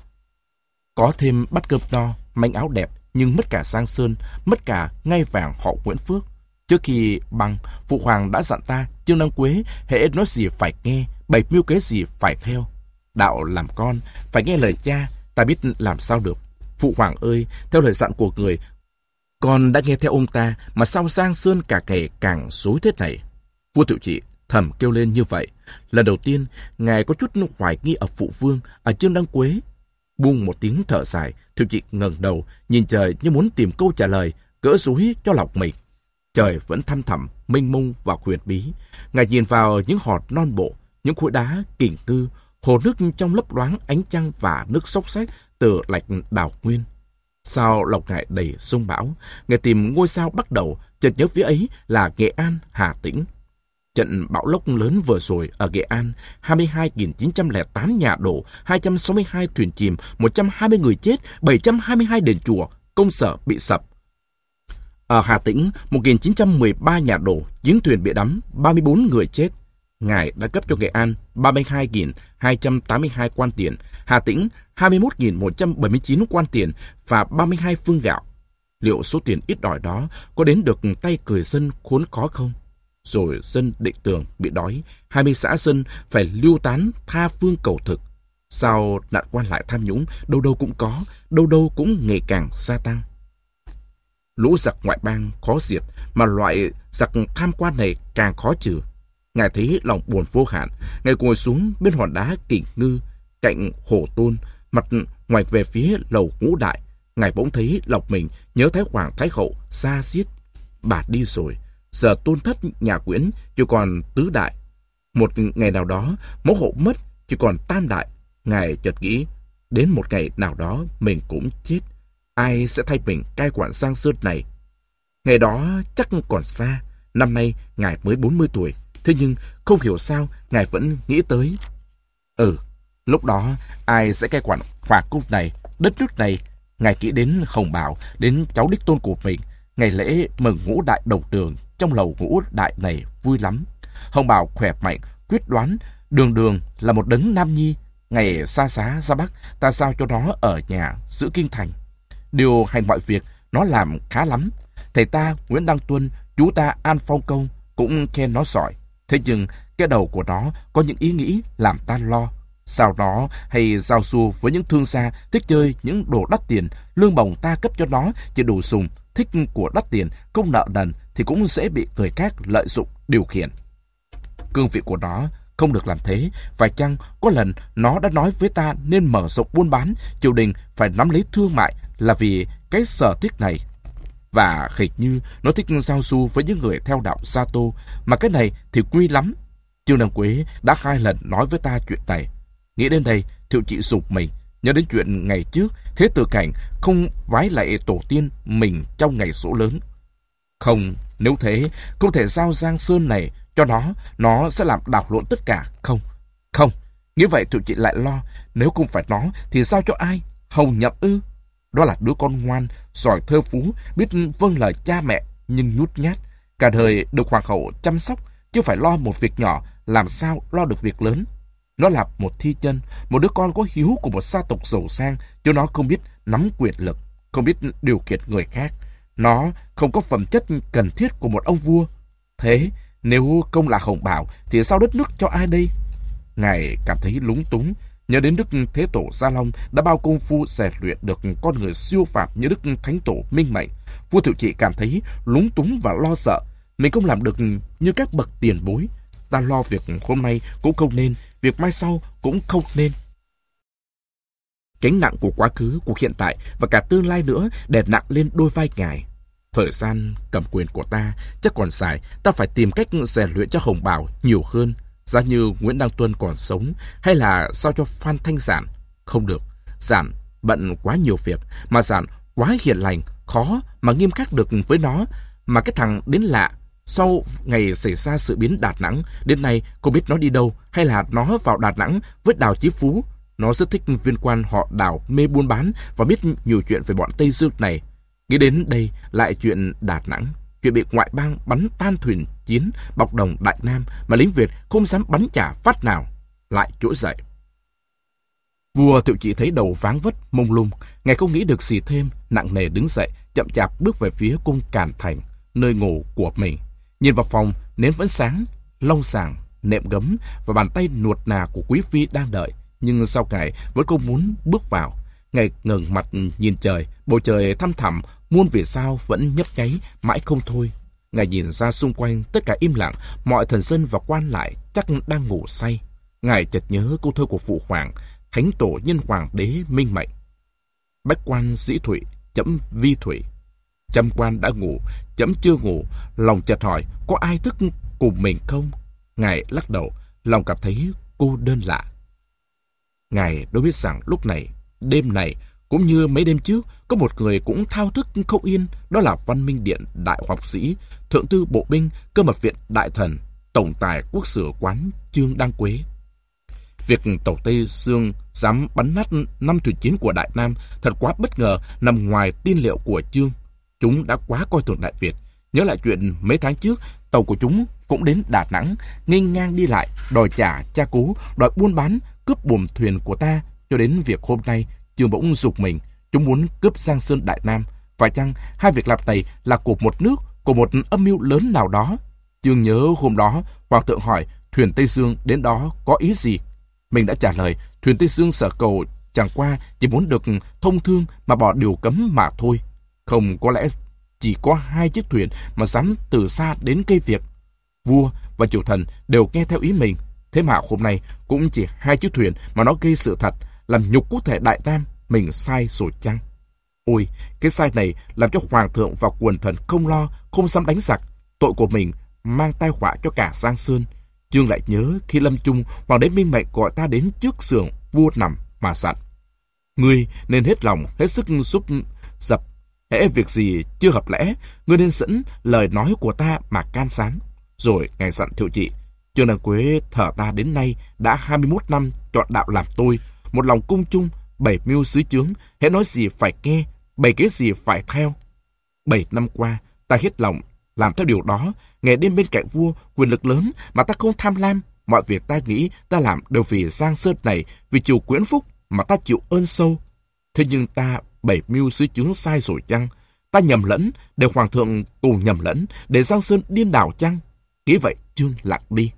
có thêm bát cơm no, manh áo đẹp, nhưng mất cả giang sơn, mất cả ngai vàng họ Nguyễn Phước. Trước khi băng, phụ hoàng đã dặn ta, Trương Đăng Quế hễ nói gì phải nghe, bày mưu kế gì phải theo. Đạo làm con phải nghe lời cha, ta biết làm sao được. Phụ hoàng ơi, theo lời dặn của người, con đã nghe theo ông ta, mà sao giang sơn cả ngày càng rối thế này? Vua Thiệu Trị thầm kêu lên như vậy. Lần đầu tiên ngài có chút hoài nghi ở phụ vương, ở Trương Đăng Quế. Buông một tiếng thở dài, Thiệu Trị ngẩng đầu nhìn trời như muốn tìm câu trả lời, gỡ rối cho lòng mình. Trời vẫn thăm thẳm, mênh mông và huyền bí. Ngài nhìn vào những hòn non bộ, những khối đá Kình Ngư, hồ nước trong lấp loáng ánh trăng và nước xốc xách từ lạch Đào Nguyên. Sao lòng ngài đầy sông bão? Ngài tìm ngôi sao bắt đầu, chợt nhớ phía ấy là Nghệ An, Hà Tĩnh. Trận bão lốc lớn vừa rồi ở Nghệ An, hai mươi hai nghìn chín trăm lẻ tám nhà đổ, hai trăm sáu mươi hai thuyền chìm, một trăm hai mươi người chết, bảy trăm hai mươi hai đền chùa, công sở bị sập. Ở Hà Tĩnh, một nghìn chín trăm mười ba nhà đổ, chiến thuyền bị đắm, ba mươi bốn người chết. Ngài đã cấp cho Nghệ An ba mươi hai nghìn hai trăm tám mươi hai quan tiền, Hà Tĩnh hai mươi mốt nghìn một trăm bảy mươi chín quan tiền và ba mươi hai phương gạo. Liệu số tiền ít ỏi đó có đến được tay người dân khốn khó không? Rồi dân Định Tường bị đói, hai mươi xã dân phải lưu tán tha phương cầu thực. Sao nạn quan lại tham nhũng đâu đâu cũng có, đâu đâu cũng ngày càng gia tăng. Lũ giặc ngoại bang khó diệt, mà loại giặc tham quan này càng khó trừ. Ngài thấy lòng buồn vô hạn. Ngài ngồi xuống bên hòn đá Kình Ngư, cạnh Hồ Tôn, mặt ngoảnh về phía lầu Ngũ Đại. Ngài bỗng thấy lòng mình nhớ Thái Hoàng Thái Hậu xa xiết. Bà đi rồi, Giờ tôn thất nhà Nguyễn chỉ còn tứ đại. Một ngày nào đó, mẫu hậu mất chỉ còn tam đại. Ngài chợt nghĩ, đến một ngày nào đó mình cũng chết. Ai sẽ thay mình cai quản Giang Sơn này? Ngày đó chắc còn xa. Năm nay Ngài mới bốn mươi tuổi. Thế nhưng không hiểu sao Ngài vẫn nghĩ tới. Ừ, lúc đó ai sẽ cai quản hoàng cung này, đất nước này? Ngài nghĩ đến Hồng Bảo, đến cháu đích tôn của mình. Ngày lễ mừng ngũ đại đầu đường trong lầu ngũ đại này vui lắm. Hồng Bảo khỏe mạnh, quyết đoán, đường đường là một đấng nam nhi. Ngày xa xá ra Bắc, ta sao cho nó ở nhà giữ kinh thành. Điều hành mọi việc nó làm khá lắm. Thầy ta Nguyễn Đăng Tuân, chú ta An Phong Công cũng khen nó giỏi. Thế nhưng cái đầu của nó có những ý nghĩ làm ta lo. Sao nó hay giao du với những thương gia thích chơi những đồ đắt tiền, lương bổng ta cấp cho nó chỉ đủ dùng, thích của đắt tiền, không nợ nần thì cũng dễ bị người khác lợi dụng điều khiển. Cương vị của nó không được làm thế. Phải chăng có lần nó đã nói với ta nên mở rộng buôn bán, triều đình phải nắm lấy thương mại là vì cái sở thích này. Và hình như nó thích giao du với những người theo đạo Sa Tô, mà cái này thì quy lắm. Trương Đăng Quế đã hai lần nói với ta chuyện này. Nghĩ đến đây, Thiệu Trị sụp mình, nhớ đến chuyện ngày trước Thế Tử Cảnh không vái lạy tổ tiên mình trong ngày giỗ lớn. Không, nếu thế, không thể giao Giang Sơn này cho nó, nó sẽ làm đảo lộn tất cả. Không, không, như vậy Thiệu Trị lại lo, nếu không phải nó thì giao cho ai? Hầu Nhậm ư? Đó là đứa con ngoan, giỏi thơ phú, biết vâng lời cha mẹ, nhưng nhút nhát. Cả đời được hoàng hậu chăm sóc, chứ phải lo một việc nhỏ, làm sao lo được việc lớn. Nó là một thi chân, một đứa con có hiếu của một gia tộc giàu sang, chứ nó không biết nắm quyền lực, không biết điều khiển người khác. Nó không có phẩm chất cần thiết của một ông vua. Thế, nếu không là Hồng Bảo, thì sao đất nước cho ai đây? Ngài cảm thấy lúng túng, nhớ đến Đức Thế Tổ Gia Long đã bao công phu rèn luyện được con người siêu phàm như Đức Thánh Tổ Minh Mệnh. Vua Thiệu Trị cảm thấy lúng túng và lo sợ. Mình không làm được như các bậc tiền bối. Ta lo việc hôm nay cũng không nên, việc mai sau cũng không nên. Gánh nặng của quá khứ, của hiện tại và cả tương lai nữa đè nặng lên đôi vai Ngài. Thời gian cầm quyền của ta chắc còn dài, ta phải tìm cách rèn luyện cho Hồng Bảo nhiều hơn. Giá như Nguyễn Đăng Tuân còn sống, hay là sao cho Phan Thanh Giản? Không được, Giản bận quá nhiều việc, mà Giản quá hiền lành, khó mà nghiêm khắc được với nó. Mà cái thằng đến lạ, sau ngày xảy ra sự biến Đà Nẵng, đến nay không biết nó đi đâu, hay là nó vào Đà Nẵng với Đào Chí Phú. Nó rất thích viên quan họ Đào mê buôn bán và biết nhiều chuyện về bọn Tây Dương này. Nghĩ đến đây lại chuyện Đà Nẵng, chuyện bị ngoại bang bắn tan thuyền chiến bọc đồng Đại Nam mà lính Việt không dám bắn trả phát nào, lại trỗi dậy. Vua Thiệu Trị thấy đầu váng vất mông lung, ngài không nghĩ được gì thêm, nặng nề đứng dậy, chậm chạp bước về phía cung Càn Thành, nơi ngủ của mình. Nhìn vào phòng, nến vẫn sáng, lông sàng, nệm gấm và bàn tay nuột nà của quý phi đang đợi, nhưng sao ngài vẫn không muốn bước vào. Ngài ngẩng mặt nhìn trời, bầu trời thăm thẳm, muôn vì sao vẫn nhấp nháy mãi không thôi. Ngài nhìn ra xung quanh, tất cả im lặng, mọi thần dân và quan lại chắc đang ngủ say. Ngài chợt nhớ câu thơ của Phụ Hoàng, Thánh Tổ Nhân Hoàng đế Minh Mệnh: bách quan dĩ thụy, chấm vi thụy. Trăm quan đã ngủ, chấm chưa ngủ. Lòng chợt hỏi, có ai thức cùng mình không? Ngài lắc đầu, lòng cảm thấy cô đơn lạ. Ngài đâu biết rằng lúc này, đêm này, cũng như mấy đêm trước, có một người cũng thao thức không yên, đó là Văn Minh Điện đại học sĩ, thượng thư bộ binh, cơ mật viện đại thần, tổng tài quốc sử quán Trương Đăng Quế. Việc tàu Tây Dương dám bắn nát năm thuyền chiến của Đại Nam thật quá bất ngờ, nằm ngoài tin liệu của Trương. Chúng đã quá coi thường Đại Việt. Nhớ lại chuyện mấy tháng trước, tàu của chúng cũng đến Đà Nẵng, nghênh ngang đi lại, đòi trả cha cố, đòi buôn bán, cướp buồm thuyền của ta, cho đến việc hôm nay Trương bỗng giục mình, chúng muốn cướp Giang Sơn Đại Nam. Phải chăng hai việc làm này là của một nước, của một âm mưu lớn nào đó? Trương nhớ hôm đó Hoàng thượng hỏi thuyền Tây Dương đến đó có ý gì. Mình đã trả lời thuyền Tây Dương sở cầu chẳng qua chỉ muốn được thông thương mà bỏ điều cấm mà thôi. Không có lẽ chỉ có hai chiếc thuyền mà dám từ xa đến gây việc. Vua và triều thần đều nghe theo ý mình. Thế mà hôm nay cũng chỉ hai chiếc thuyền mà nó gây sự thật, làm nhục quốc thể Đại Nam. Mình sai rồi chăng? Ôi, cái sai này làm cho Hoàng thượng và quần thần không lo, không dám đánh giặc. tội của mình mang tai họa cho cả Giang Sơn. Chương lại nhớ khi lâm chung, hoàng đế Minh Mệnh gọi ta đến trước giường vua nằm mà dặn: ngươi nên hết lòng hết sức giúp dập, hễ việc gì chưa hợp lẽ, ngươi nên dẫn lời nói của ta mà can gián. Rồi ngài dặn Thiệu Trị: Trương Đăng Quế thờ ta đến nay đã hai mươi mốt năm, chọn đạo làm tôi, một lòng cung chung, bảy mưu xứ chướng, hễ nói gì phải nghe, bày kế gì phải theo. Bảy năm qua, ta hết lòng làm theo điều đó, ngày đêm bên cạnh vua, quyền lực lớn mà ta không tham lam. Mọi việc ta nghĩ ta làm đều vì Giang Sơn này, vì triều Quyến Phúc mà ta chịu ơn sâu. Thế nhưng ta bảy mưu xứ chướng sai rồi chăng? Ta nhầm lẫn, để hoàng thượng cùng nhầm lẫn, để Giang Sơn điên đảo chăng? Nghĩ vậy, Trương lặng đi.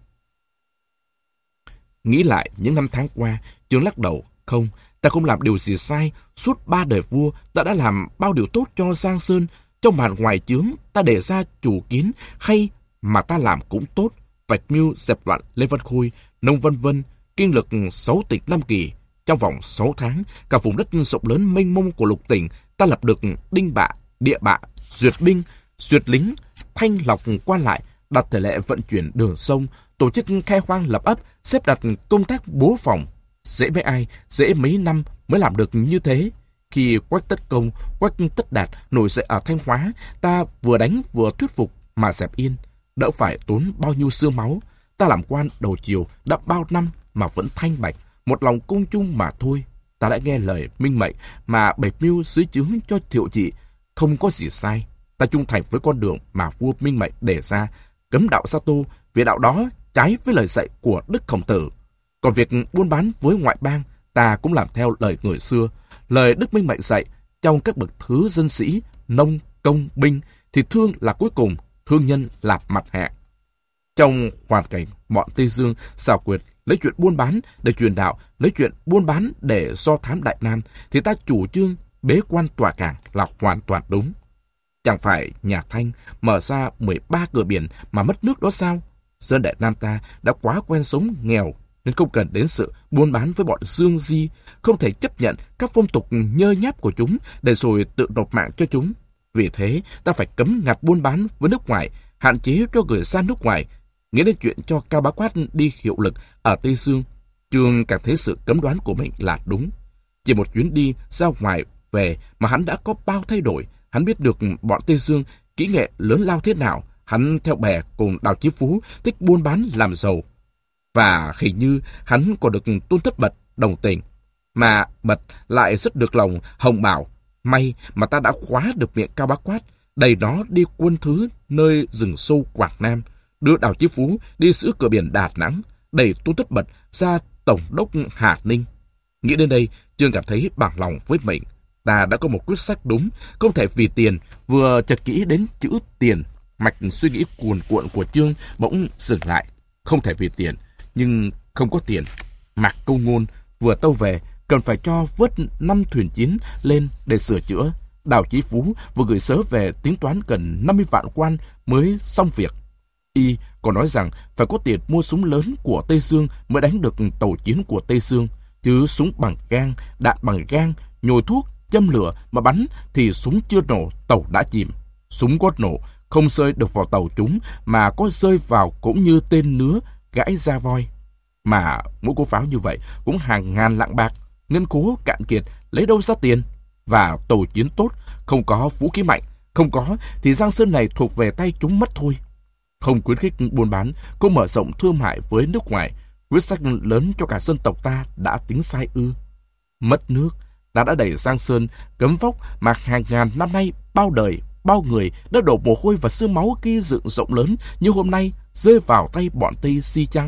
Nghĩ lại những năm tháng qua, Trương lắc đầu: không, ta không làm điều gì sai. Suốt ba đời vua, ta đã làm bao điều tốt cho Giang Sơn. Trong màn ngoài chướng, ta để ra chủ kiến hay mà ta làm cũng tốt. Vạch mưu dẹp loạn Lê Văn Khôi, Nông Vân Vân, kinh lực sáu tịch Nam Kỳ. Trong vòng sáu tháng, cả vùng đất rộng lớn mênh mông của lục tỉnh, ta lập được đinh bạ, địa bạ, duyệt binh, duyệt lính, thanh lọc qua lại, đặt thể lệ vận chuyển đường sông, tổ chức khai hoang lập ấp, xếp đặt công tác bố phòng. Dễ mấy ai, dễ mấy năm mới làm được như thế. Khi Quách Tất Công, Quách Tất Đạt nổi dậy ở Thanh Hóa, ta vừa đánh vừa thuyết phục mà dẹp yên, đỡ phải tốn bao nhiêu xương máu. Ta làm quan đầu triều đã bao năm mà vẫn thanh bạch, một lòng cung chung mà thôi. Ta đã nghe lời Minh Mệnh mà bảy mưu xứ chướng cho Thiệu Trị, không có gì sai. Ta trung thành với con đường mà vua Minh Mệnh đề ra, cấm đạo Sa Tô, vì đạo đó trái với lời dạy của Đức Khổng Tử. Còn việc buôn bán với ngoại bang, ta cũng làm theo lời người xưa. Lời Đức Minh Mệnh dạy, trong các bậc thứ dân sĩ, nông, công, binh, thì thương là cuối cùng, thương nhân là mặt hạ. Trong hoàn cảnh bọn Tây Dương xảo quyệt lấy chuyện buôn bán để truyền đạo, lấy chuyện buôn bán để do thám Đại Nam, thì ta chủ trương bế quan tỏa cảng là hoàn toàn đúng. Chẳng phải nhà Thanh mở ra mười ba cửa biển mà mất nước đó sao? Dân Đại Nam ta đã quá quen sống nghèo, nên không cần đến sự buôn bán với bọn Dương Di, không thể chấp nhận các phong tục nhơ nháp của chúng để rồi tự nộp mạng cho chúng. Vì thế, ta phải cấm ngặt buôn bán với nước ngoài, hạn chế cho người ra nước ngoài. Nghĩ đến chuyện cho Cao Bá Quát đi hiệu lực ở Tây Dương, Trương càng thấy sự cấm đoán của mình là đúng. Chỉ một chuyến đi ra ngoài về mà hắn đã có bao thay đổi. Hắn biết được bọn Tây Dương kỹ nghệ lớn lao thế nào. Hắn theo bè cùng Đào Chí Phú thích buôn bán làm giàu. Và hình như hắn còn được Tôn Thất Bật đồng tình. Mà Bật lại rất được lòng Hồng Bảo. May mà ta đã khóa được miệng Cao Bá Quát, đẩy nó đi quân thứ nơi rừng sâu Quảng Nam, đưa Đào Chí Phú đi giữ cửa biển Đà Nẵng, đẩy Tôn Thất Bật ra tổng đốc Hà Ninh. Nghĩ đến đây, Trương cảm thấy bằng lòng với mình. Ta đã có một quyết sách đúng, không thể vì tiền. Vừa chợt kỹ đến chữ tiền, mạch suy nghĩ cuồn cuộn của Trương bỗng dừng lại. Không thể vì tiền, nhưng không có tiền. Mạc Câu Ngôn vừa tâu về, cần phải cho vớt năm thuyền chiến lên để sửa chữa. Đào Chí Phú vừa gửi sớ về tính toán gần năm mươi vạn quan mới xong việc. Y còn nói rằng phải có tiền mua súng lớn của Tây Dương mới đánh được tàu chiến của Tây Dương, chứ súng bằng gang, đạn bằng gang, nhồi thuốc, châm lửa mà bắn thì súng chưa nổ, tàu đã chìm. Súng có nổ, không rơi được vào tàu chúng, mà có rơi vào cũng như tên nứa gãi ra voi. Mà mỗi cú pháo như vậy cũng hàng ngàn lạng bạc, ngân khố cạn kiệt, lấy đâu ra tiền? Và tàu chiến tốt, không có vũ khí mạnh, không có thì Giang Sơn này thuộc về tay chúng mất thôi. Không khuyến khích buôn bán, không mở rộng thương mại với nước ngoài, quyết sách lớn cho cả dân tộc ta đã tính sai ư? Mất nước, ta đã đẩy Giang Sơn cấm vóc mà hàng ngàn năm nay bao đời, bao người đã đổ mồ hôi và xương máu gây dựng rộng lớn như hôm nay rơi vào tay bọn Tây Si chăng?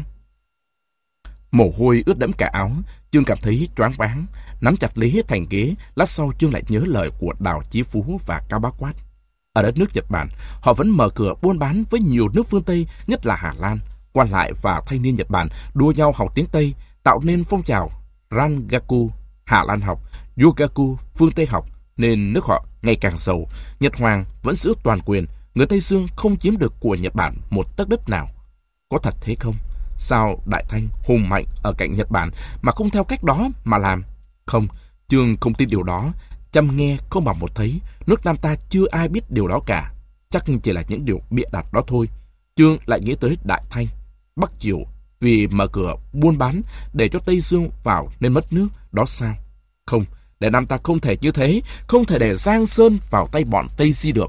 Mồ hôi ướt đẫm cả áo, Trương cảm thấy choáng váng, nắm chặt lấy thành ghế. Lát sau Trương lại nhớ lời của Đào Chí Phú và Cao Bá Quát. Ở đất nước Nhật Bản, họ vẫn mở cửa buôn bán với nhiều nước phương Tây, nhất là Hà Lan. Quan lại và thanh niên Nhật Bản đua nhau học tiếng Tây, tạo nên phong trào Rangaku, Hà Lan học, Yogaku, phương Tây học, nên nước họ ngày càng giàu. Nhật Hoàng vẫn giữ toàn quyền, người Tây Dương không chiếm được của Nhật Bản một tấc đất nào. Có thật thế không? Sao Đại Thanh hùng mạnh ở cạnh Nhật Bản mà không theo cách đó mà làm? Không, Trương không tin điều đó. Chăm nghe không bằng một thấy, nước Nam ta chưa ai biết điều đó cả. chắc chỉ là những điều bịa đặt đó thôi. Chương lại nghĩ tới Đại Thanh, Bắc Triều vì mở cửa buôn bán để cho Tây Dương vào nên mất nước, đó sao? Không, Đại Nam ta không thể như thế, không thể để Giang Sơn vào tay bọn Tây Di được.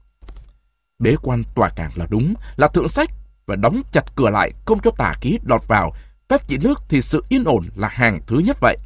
Bế quan tòa cảng là đúng, là thượng sách, và đóng chặt cửa lại, không cho tà khí lọt vào. Phép trị nước thì sự yên ổn là hàng thứ nhất vậy.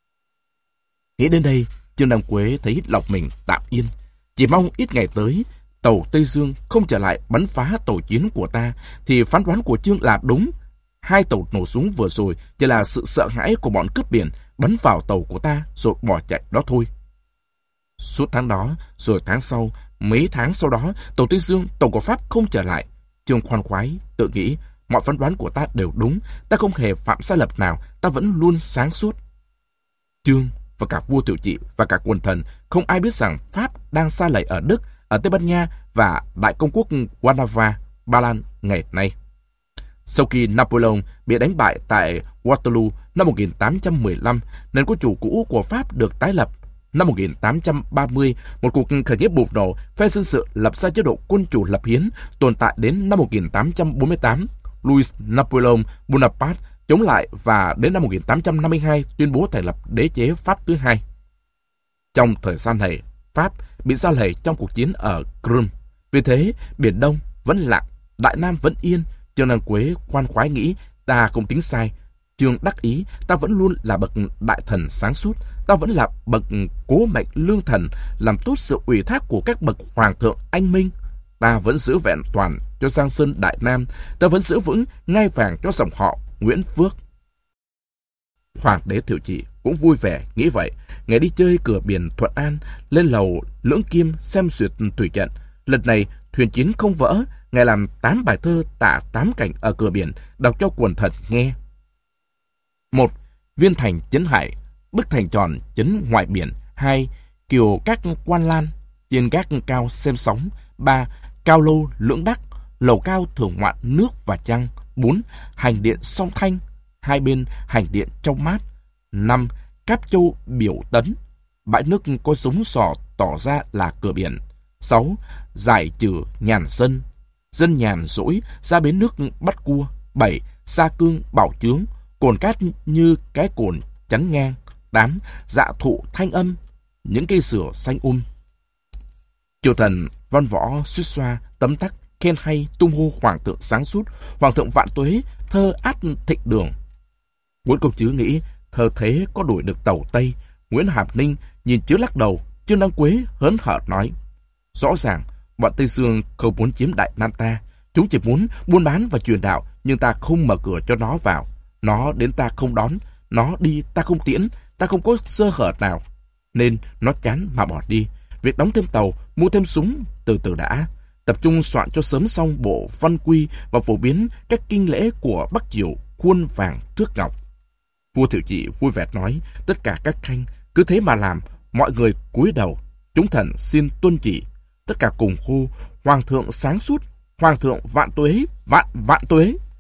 Nghĩ đến đây, Trương Đăng Quế thấy lòng mình tạm yên. Chỉ mong ít ngày tới, tàu Tây Dương không trở lại bắn phá tàu chiến của ta, thì phán đoán của Trương là đúng. Hai tàu nổ súng vừa rồi chỉ là sự sợ hãi của bọn cướp biển bắn vào tàu của ta rồi bỏ chạy đó thôi. Suốt tháng đó, rồi tháng sau, mấy tháng sau đó, tàu Tây Dương, tàu của Pháp không trở lại. Trương khoan khoái, tự nghĩ, mọi phán đoán của ta đều đúng, ta không hề phạm sai lầm nào, ta vẫn luôn sáng suốt. Trương và cả vua Tiểu Trị và cả quần thần không ai biết rằng Pháp đang sa lầy ở Đức, ở Tây Ban Nha và Đại Công quốc Warnawa, Ba Lan ngày nay. Sau khi Napoleon bị đánh bại tại Waterloo năm một nghìn tám trăm mười lăm, nền quân chủ cũ của Pháp được tái lập. Năm một nghìn tám trăm ba mươi, một cuộc khởi nghĩa bùng nổ, phe dân sự lập ra chế độ quân chủ lập hiến, tồn tại đến năm một nghìn tám trăm bốn mươi tám. Louis Napoleon Bonaparte chống lại và đến năm một nghìn tám trăm năm mươi hai tuyên bố thành lập đế chế Pháp thứ hai. Trong thời gian này, Pháp bị sa lầy trong cuộc chiến ở Crimea. Vì thế, Biển Đông vẫn lặng, Đại Nam vẫn yên. Trương Đăng Quế khoan khoái nghĩ, ta không tính sai. Trương đắc ý, ta vẫn luôn là bậc đại thần sáng suốt, ta vẫn là bậc cố mệnh lương thần, làm tốt sự ủy thác của các bậc hoàng thượng anh minh. Ta vẫn giữ vẹn toàn cho Giang Sơn Đại Nam, ta vẫn giữ vững ngai vàng cho dòng họ Nguyễn Phước. Hoàng đế Thiệu Trị cũng vui vẻ nghĩ vậy. Ngày đi chơi cửa biển Thuận An, lên lầu Lưỡng Kim xem duyệt thủy trận. Lần này thuyền chiến không vỡ, ngài làm tám bài thơ tả tám cảnh ở cửa biển, đọc cho quần thần nghe. Một. Viên thành trấn hải, bức thành tròn trấn ngoài biển. Hai. Kiều các quan lan, trên gác cao xem sóng. Ba. Cao lâu lưỡng đắc, lầu cao thưởng ngoạn nước và trăng. Bốn. Hành điện song thanh, hai bên hành điện trong mát. Năm. Cáp châu biểu tấn, bãi nước có súng sò tỏ ra là cửa biển. Sáu. Giải trừ nhàn dân, dân nhàn rỗi ra bến nước bắt cua. Bảy. Sa cương bảo chướng, cồn cát như cái cồn chắn ngang. Tám. Dạ thụ thanh âm, những cây sửa xanh um. Triều thần văn võ suýt xoa tấm tắc khen hay, tung hô hoàng thượng sáng suốt, hoàng thượng vạn tuế, thơ át thịnh đường. Nguyễn Công Trứ nghĩ thơ thế có đuổi được tàu Tây. Nguyễn Hàm Ninh nhìn Trứ lắc đầu. Trương Đăng Quế hớn hở nói, rõ ràng bọn Tây Dương không muốn chiếm Đại Nam ta, chúng chỉ muốn buôn bán và truyền đạo, nhưng ta không mở cửa cho nó vào. Nó đến ta không đón, nó đi ta không tiễn, ta không có sơ hở nào, nên nó chán mà bỏ đi. Việc đóng thêm tàu, mua thêm súng, từ từ đã. Tập trung soạn cho sớm xong bộ văn quy và phổ biến các kinh lễ của Bắc Triều, khuôn vàng thước ngọc. Vua Thiệu Trị vui vẻ nói, tất cả các khanh cứ thế mà làm. Mọi người cúi đầu, chúng thần xin tuân chỉ. Tất cả cùng hô, hoàng thượng sáng suốt, hoàng thượng vạn tuế, vạn vạn tuế.